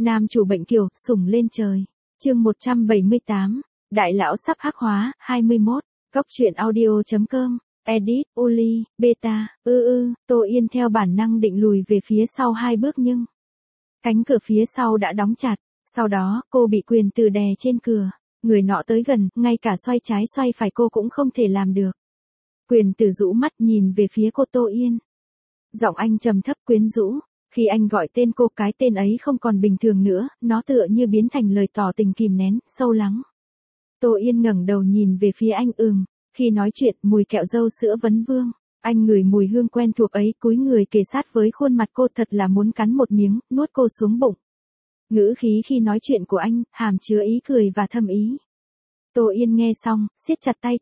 Nam chủ bệnh kiều, sủng lên trời. Chương 178. Đại lão sắp hắc hóa, 21. Góc truyện audio.com. Edit, Uli, Beta, Tô Yên theo bản năng định lùi về phía sau 2 bước nhưng cánh cửa phía sau đã đóng chặt. Sau đó, cô bị Quyền Từ đè trên cửa. Người nọ tới gần, ngay cả xoay trái xoay phải cô cũng không thể làm được. Quyền Từ rũ mắt nhìn về phía cô Tô Yên. Giọng anh trầm thấp quyến rũ. Khi anh gọi tên cô, cái tên ấy không còn bình thường nữa, nó tựa như biến thành lời tỏ tình kìm nén, sâu lắng. Tô Yên ngẩng đầu nhìn về phía anh. Khi nói chuyện, mùi kẹo dâu sữa vấn vương. Anh ngửi mùi hương quen thuộc ấy, cúi người kề sát với khuôn mặt cô, thật là muốn cắn một miếng, nuốt cô xuống bụng. Ngữ khí khi nói chuyện của anh, hàm chứa ý cười và thâm ý. Tô Yên nghe xong, siết chặt tay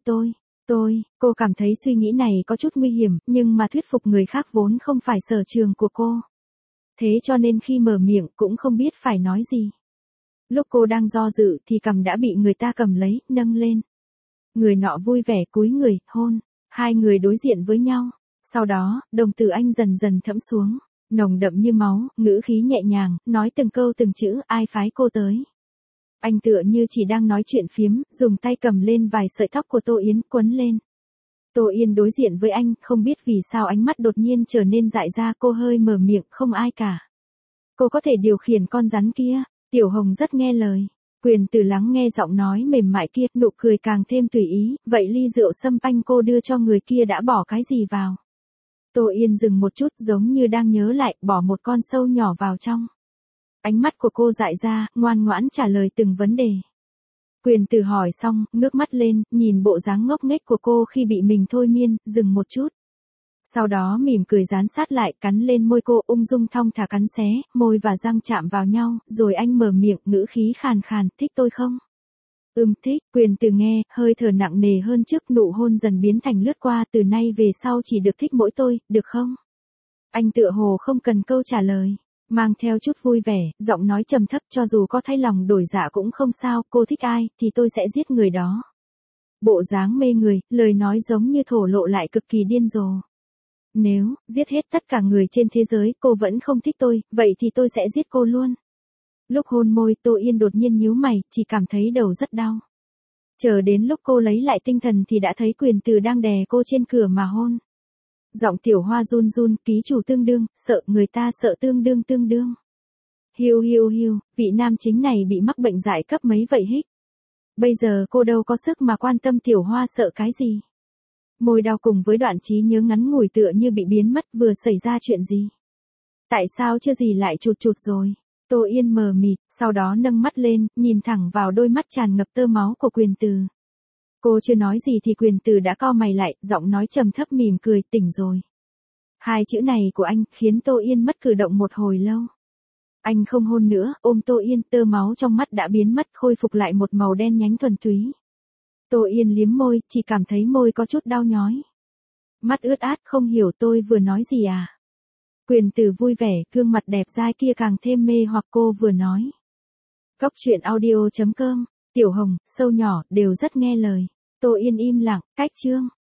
cô cảm thấy suy nghĩ này có chút nguy hiểm, nhưng mà thuyết phục người khác vốn không phải sở trường của cô. Thế cho nên khi mở miệng cũng không biết phải nói gì. Lúc cô đang do dự thì cằm đã bị người ta cầm lấy, nâng lên. Người nọ vui vẻ cúi người, hôn. Hai người đối diện với nhau. Sau đó, đồng tử anh dần dần thẫm xuống. Nồng đậm như máu, ngữ khí nhẹ nhàng, nói từng câu từng chữ, ai phái cô tới. Anh tựa như chỉ đang nói chuyện phiếm, dùng tay cầm lên vài sợi tóc của Tô Yến, quấn lên. Tô Yên đối diện với anh, không biết vì sao ánh mắt đột nhiên trở nên dại ra, cô hơi mở miệng, không ai cả. Cô có thể điều khiển con rắn kia. Tiểu Hồng rất nghe lời. Quyền Từ lắng nghe giọng nói mềm mại kia, nụ cười càng thêm tùy ý, vậy ly rượu sâm panh cô đưa cho người kia đã bỏ cái gì vào? Tô Yên dừng một chút, giống như đang nhớ lại, bỏ một con sâu nhỏ vào trong. Ánh mắt của cô dại ra, ngoan ngoãn trả lời từng vấn đề. Quyền Từ hỏi xong, ngước mắt lên, nhìn bộ dáng ngốc nghếch của cô khi bị mình thôi miên, dừng một chút. Sau đó mỉm cười dán sát lại, cắn lên môi cô, ung dung thong thả cắn xé, môi và răng chạm vào nhau, rồi anh mở miệng, ngữ khí khàn khàn, thích tôi không? Thích. Quyền Từ nghe, hơi thở nặng nề hơn trước, nụ hôn dần biến thành lướt qua, từ nay về sau chỉ được thích mỗi tôi, được không? Anh tựa hồ không cần câu trả lời, mang theo chút vui vẻ, giọng nói trầm thấp, cho dù có thay lòng đổi dạ cũng không sao, cô thích ai, thì tôi sẽ giết người đó. Bộ dáng mê người, lời nói giống như thổ lộ lại cực kỳ điên rồ. Nếu giết hết tất cả người trên thế giới, cô vẫn không thích tôi, vậy thì tôi sẽ giết cô luôn. Lúc hôn môi, Tô Yên đột nhiên nhíu mày, chỉ cảm thấy đầu rất đau. Chờ đến lúc cô lấy lại tinh thần thì đã thấy Quyền Từ đang đè cô trên cửa mà hôn. Giọng Tiểu Hoa run run, ký chủ tương đương, sợ người ta sợ tương đương. Hiu, vị nam chính này bị mắc bệnh dại cấp mấy vậy hích. Bây giờ cô đâu có sức mà quan tâm Tiểu Hoa sợ cái gì. Môi đau cùng với đoạn trí nhớ ngắn ngủi tựa như bị biến mất, vừa xảy ra chuyện gì? Tại sao chưa gì lại chụt rồi? Tô Yên mờ mịt, sau đó nâng mắt lên, nhìn thẳng vào đôi mắt tràn ngập tơ máu của Quyền Từ. Cô chưa nói gì thì Quyền Từ đã cau mày lại, giọng nói trầm thấp mỉm cười, tỉnh rồi. Hai chữ này của anh khiến Tô Yên mất cử động một hồi lâu. Anh không hôn nữa, ôm Tô Yên, tơ máu trong mắt đã biến mất, khôi phục lại một màu đen nhánh thuần túy. Tô Yên liếm môi, chỉ cảm thấy môi có chút đau nhói. Mắt ướt át, không hiểu tôi vừa nói gì à? Quyền Từ vui vẻ, gương mặt đẹp dai kia càng thêm mê hoặc cô vừa nói. Góc truyện audio.com. Tiểu Hồng, sâu nhỏ, đều rất nghe lời. Tô Yên im lặng, cách chương.